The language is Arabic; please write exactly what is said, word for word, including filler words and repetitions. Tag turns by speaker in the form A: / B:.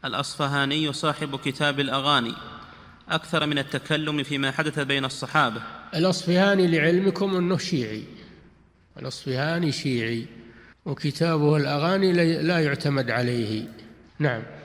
A: الأصفهاني صاحب كتاب الأغاني أكثر من التكلم فيما حدث بين الصحابة.
B: الأصفهاني لعلمكم أنه شيعي، الأصفهاني شيعي، وكتابه الأغاني لا يعتمد عليه. نعم.